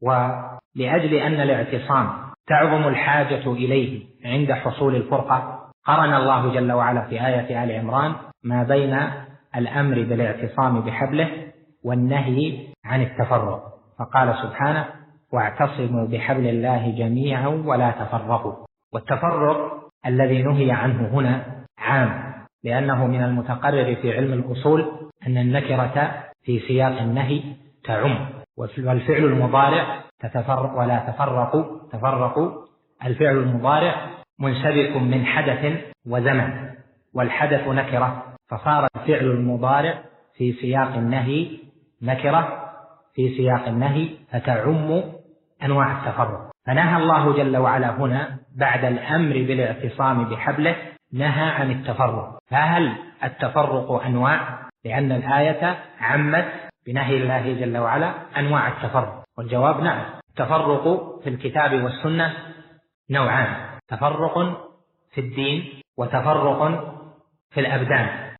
ولأجل أن الاعتصام تعظم الحاجة إليه عند حصول الفرقة، قرن الله جل وعلا في آية آل عمران ما بين الأمر بالاعتصام بحبله والنهي عن التفرق، فقال سبحانه: واعتصموا بحبل الله جميعا ولا تفرقوا. والتفرق الذي نهي عنه هنا عام، لأنه من المتقرر في علم الأصول أن النكرة في سياق النهي تعم، والفعل المضارع تتفرق ولا تفرقوا الفعل المضارع منسبك من حدث وزمن، والحدث نكرة، فصار الفعل المضارع في سياق النهي نكرة في سياق النهي فتعم أنواع التفرق. فنهى الله جل وعلا هنا بعد الأمر بالاعتصام بحبله نهى عن التفرق. فهل التفرق أنواع؟ لأن الآية عمت بنهي الله جل وعلا أنواع التفرق، والجواب نعم. التفرق في الكتاب والسنة نوعان: تفرق في الدين وتفرق في الأبدان.